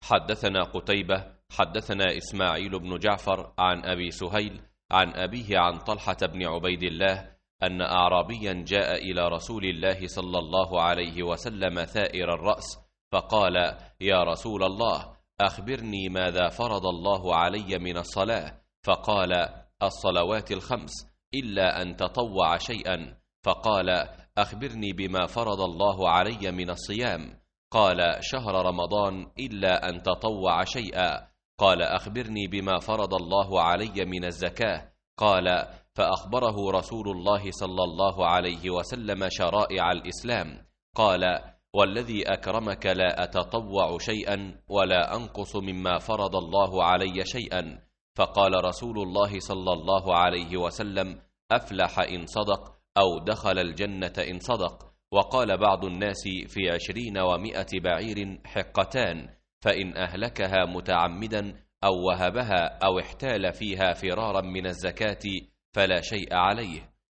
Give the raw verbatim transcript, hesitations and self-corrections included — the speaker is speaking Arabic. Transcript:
حدثنا قتيبة حدثنا إسماعيل بن جعفر عن أبي سهيل عن أبيه عن طلحة بن عبيد الله أن أعرابيا جاء إلى رسول الله صلى الله عليه وسلم ثائر الرأس فقال: يا رسول الله، أخبرني ماذا فرض الله علي من الصلاة؟ فقال: الصلوات الخمس إلا أن تطوع شيئا. فقال: أخبرني بما فرض الله علي من الصيام؟ قال: شهر رمضان إلا أن تطوع شيئا. قال: أخبرني بما فرض الله علي من الزكاة؟ قال: فأخبره رسول الله صلى الله عليه وسلم شرائع الإسلام. قال: والذي أكرمك لا أتطوع شيئا ولا أنقص مما فرض الله علي شيئا. فقال رسول الله صلى الله عليه وسلم: أفلح إن صدق، أو دخل الجنة إن صدق. وقال بعض الناس: في عشرين ومائة بعير حقتان، فإن أهلكها متعمدا أو وهبها أو احتال فيها فرارا من الزكاة فلا شيء عليه.